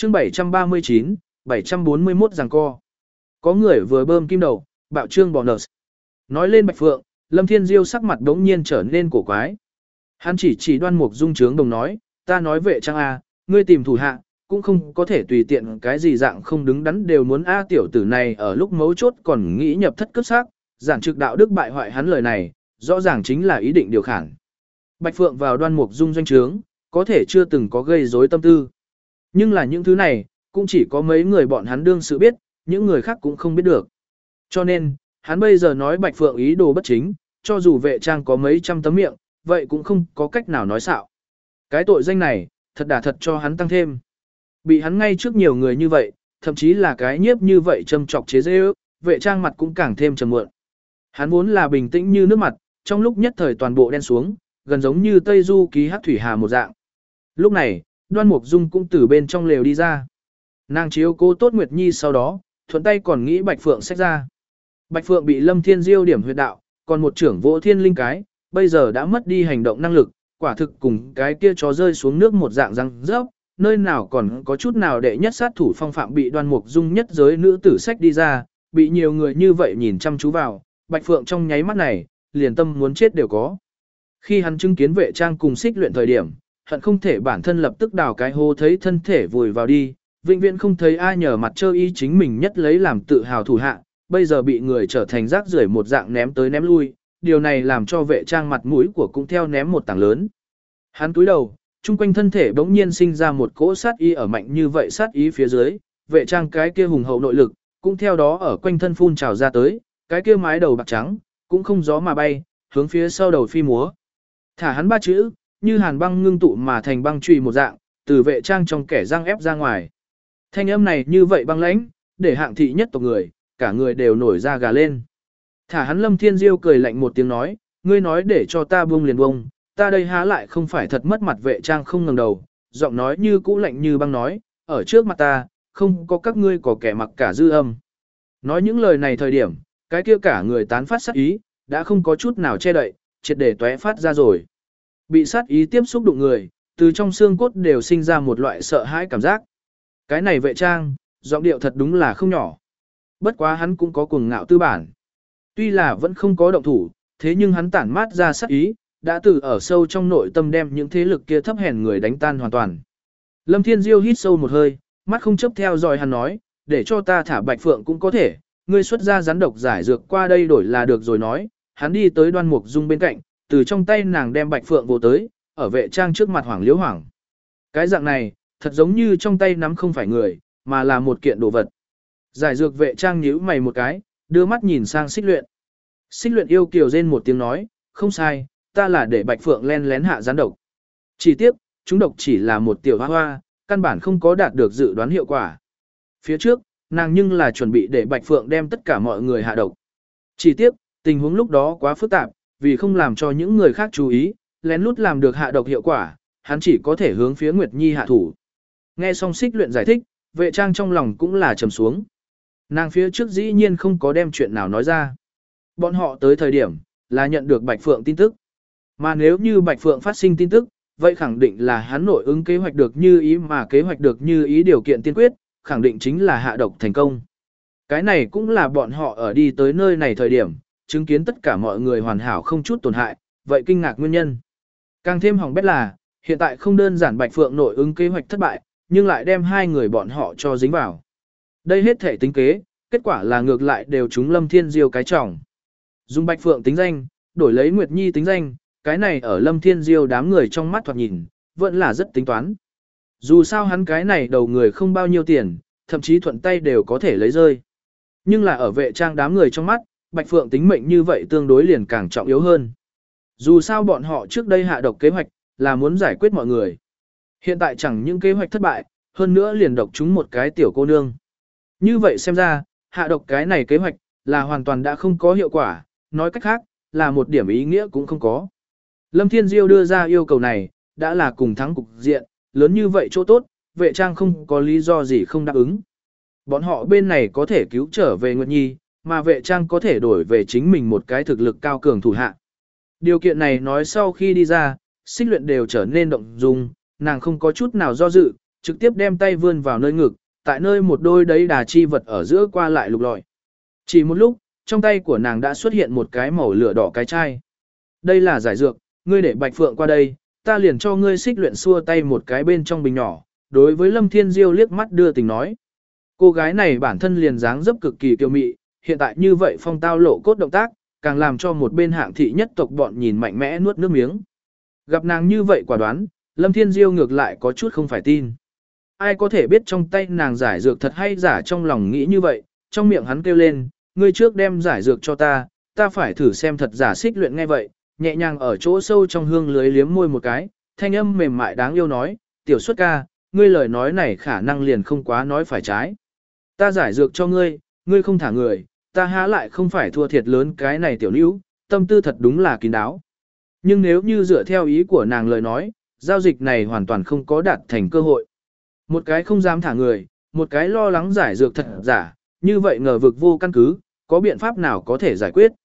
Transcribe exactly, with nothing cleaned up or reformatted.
chương bảy trăm ba mươi chín, bảy trăm bốn mươi mốt giằng co. Có người vừa bơm kim đầu, bạo trương bỏ nợ. Nói lên Bạch Phượng, Lâm Thiên Diêu sắc mặt đống nhiên trở nên cổ quái. Hắn chỉ chỉ Đoan Mục Dung trướng đồng nói, ta nói vệ trang a, ngươi tìm thủ hạ, cũng không có thể tùy tiện cái gì dạng không đứng đắn đều muốn a tiểu tử này ở lúc mấu chốt còn nghĩ nhập thất cấp xác, giản trực đạo đức bại hoại hắn lời này, rõ ràng chính là ý định điều khiển. Bạch Phượng vào Đoan Mục Dung doanh trướng, có thể chưa từng có gây rối tâm tư. Nhưng là những thứ này, cũng chỉ có mấy người bọn hắn đương sự biết, những người khác cũng không biết được. Cho nên, hắn bây giờ nói Bạch Phượng ý đồ bất chính, cho dù vệ trang có mấy trăm tấm miệng, vậy cũng không có cách nào nói xạo. Cái tội danh này, thật đả thật cho hắn tăng thêm. Bị hắn ngay trước nhiều người như vậy, thậm chí là cái nhiếp như vậy châm chọc chế dễ ước, vệ trang mặt cũng càng thêm trầm muộn. Hắn vốn là bình tĩnh như nước mặt, trong lúc nhất thời toàn bộ đen xuống, gần giống như Tây Du ký hát thủy hà một dạng. Lúc này, Đoan Mục Dung cũng từ bên trong lều đi ra. Nàng chiếu cố tốt Nguyệt Nhi sau đó, thuận tay còn nghĩ Bạch Phượng xách ra. Bạch Phượng bị Lâm Thiên Diêu điểm huyệt đạo, còn một trưởng vỗ thiên linh cái, bây giờ đã mất đi hành động năng lực, quả thực cùng cái kia chó rơi xuống nước một dạng răng rớp, nơi nào còn có chút nào đệ nhất sát thủ phong phạm bị Đoan Mục Dung nhất giới nữ tử sách đi ra, bị nhiều người như vậy nhìn chăm chú vào, Bạch Phượng trong nháy mắt này, liền tâm muốn chết đều có. Khi hắn chứng kiến vệ trang cùng xích luyện thời điểm, hận không thể bản thân lập tức đào cái hố thấy thân thể vùi vào đi, vĩnh viễn không thấy ai nhờ mặt trơ y chính mình nhất lấy làm tự hào thủ hạ, bây giờ bị người trở thành rác rưởi một dạng ném tới ném lui, điều này làm cho vệ trang mặt mũi của cũng theo ném một tảng lớn. Hắn cúi đầu, chung quanh thân thể bỗng nhiên sinh ra một cỗ sát ý ở mạnh như vậy sát ý phía dưới, vệ trang cái kia hùng hậu nội lực, cũng theo đó ở quanh thân phun trào ra tới, cái kia mái đầu bạc trắng, cũng không gió mà bay, hướng phía sau đầu phi múa. Thả hắn ba chữ, như hàn băng ngưng tụ mà thành băng chùy một dạng, từ vệ trang trong kẻ răng ép ra ngoài. Thanh âm này như vậy băng lãnh, để hạng thị nhất tộc người, cả người đều nổi da gà lên. Thả hắn Lâm Thiên Diêu cười lạnh một tiếng nói, ngươi nói để cho ta buông liền buông, ta đây há lại không phải thật mất mặt vệ trang không ngẩng đầu, giọng nói như cũ lạnh như băng nói, ở trước mặt ta, không có các ngươi có kẻ mặc cả dư âm. Nói những lời này thời điểm, cái kia cả người tán phát sát ý, đã không có chút nào che đậy, triệt để tóe phát ra rồi. Bị sát ý tiếp xúc đụng người, từ trong xương cốt đều sinh ra một loại sợ hãi cảm giác. Cái này vệ trang, giọng điệu thật đúng là không nhỏ. Bất quá hắn cũng có cuồng ngạo tư bản. Tuy là vẫn không có động thủ, thế nhưng hắn tản mát ra sát ý, đã từ ở sâu trong nội tâm đem những thế lực kia thấp hèn người đánh tan hoàn toàn. Lâm Thiên Diêu hít sâu một hơi, mắt không chấp theo dõi hắn nói, để cho ta thả Bạch Phượng cũng có thể, ngươi xuất ra rắn độc giải dược qua đây đổi là được rồi nói. Hắn đi tới Đoan Mục Dung bên cạnh, từ trong tay nàng đem Bạch Phượng vô tới, ở vệ trang trước mặt Hoàng Liễu Hoàng. Cái dạng này, thật giống như trong tay nắm không phải người, mà là một kiện đồ vật. Giải dược vệ trang nhíu mày một cái, đưa mắt nhìn sang Xích Luyện. Xích Luyện yêu kiều rên một tiếng nói, không sai, ta là để Bạch Phượng len lén hạ gián độc. Chỉ tiếc, chúng độc chỉ là một tiểu hoa hoa, căn bản không có đạt được dự đoán hiệu quả. Phía trước, nàng nhưng là chuẩn bị để Bạch Phượng đem tất cả mọi người hạ độc. Chỉ tiếc, tình huống lúc đó quá phức tạp, vì không làm cho những người khác chú ý, lén lút làm được hạ độc hiệu quả, hắn chỉ có thể hướng phía Nguyệt Nhi hạ thủ. Nghe xong Xích Luyện giải thích, vệ trang trong lòng cũng là trầm xuống. Nàng phía trước dĩ nhiên không có đem chuyện nào nói ra. Bọn họ tới thời điểm, là nhận được Bạch Phượng tin tức. Mà nếu như Bạch Phượng phát sinh tin tức, vậy khẳng định là hắn nội ứng kế hoạch được như ý mà kế hoạch được như ý điều kiện tiên quyết, khẳng định chính là hạ độc thành công. Cái này cũng là bọn họ ở đi tới nơi này thời điểm, chứng kiến tất cả mọi người hoàn hảo không chút tổn hại, vậy kinh ngạc nguyên nhân. Càng thêm hỏng bét là, hiện tại không đơn giản Bạch Phượng nội ứng kế hoạch thất bại, nhưng lại đem hai người bọn họ cho dính vào. Đây hết thể tính kế, kết quả là ngược lại đều trúng Lâm Thiên Diêu cái trọng. Dùng Bạch Phượng tính danh, đổi lấy Nguyệt Nhi tính danh, cái này ở Lâm Thiên Diêu đám người trong mắt thoạt nhìn, vẫn là rất tính toán. Dù sao hắn cái này đầu người không bao nhiêu tiền, thậm chí thuận tay đều có thể lấy rơi. Nhưng là ở vệ trang đám người trong mắt, Bạch Phượng tính mệnh như vậy tương đối liền càng trọng yếu hơn. Dù sao bọn họ trước đây hạ độc kế hoạch, là muốn giải quyết mọi người. Hiện tại chẳng những kế hoạch thất bại, hơn nữa liền độc chúng một cái tiểu cô nương. Như vậy xem ra, hạ độc cái này kế hoạch, là hoàn toàn đã không có hiệu quả, nói cách khác, là một điểm ý nghĩa cũng không có. Lâm Thiên Diêu đưa ra yêu cầu này, đã là cùng thắng cục diện, lớn như vậy chỗ tốt, vệ trang không có lý do gì không đáp ứng. Bọn họ bên này có thể cứu trở về Nguyệt Nhi, mà vệ trang có thể đổi về chính mình một cái thực lực cao cường thủ hạ. Điều kiện này nói sau khi đi ra, Xích Luyện đều trở nên động dung, nàng không có chút nào do dự, trực tiếp đem tay vươn vào nơi ngực, tại nơi một đôi đấy đà chi vật ở giữa qua lại lục lọi. Chỉ một lúc, trong tay của nàng đã xuất hiện một cái màu lửa đỏ cái chai. Đây là giải dược, ngươi để Bạch Phượng qua đây, ta liền cho ngươi xích luyện xua tay một cái bên trong bình nhỏ, đối với Lâm Thiên Diêu liếc mắt đưa tình nói. Cô gái này bản thân liền dáng dấp cực kỳ kiêu mị, hiện tại như vậy phong tao lộ cốt động tác, càng làm cho một bên hạng thị nhất tộc bọn nhìn mạnh mẽ nuốt nước miếng. Gặp nàng như vậy quả đoán, Lâm Thiên Diêu ngược lại có chút không phải tin. Ai có thể biết trong tay nàng giải dược thật hay giả, trong lòng nghĩ như vậy, trong miệng hắn kêu lên, ngươi trước đem giải dược cho ta, ta phải thử xem thật giả. Xích luyện nghe vậy, nhẹ nhàng ở chỗ sâu trong hương lưới liếm môi một cái, thanh âm mềm mại đáng yêu nói, tiểu xuất ca, ngươi lời nói này khả năng liền không quá nói phải trái. Ta giải dược cho ngươi, ngươi không thả người, ta há lại không phải thua thiệt lớn cái này tiểu nữ, tâm tư thật đúng là kín đáo. Nhưng nếu như dựa theo ý của nàng lời nói, giao dịch này hoàn toàn không có đạt thành cơ hội. Một cái không dám thả người, một cái lo lắng giải dược thật giả, như vậy ngờ vực vô căn cứ, có biện pháp nào có thể giải quyết.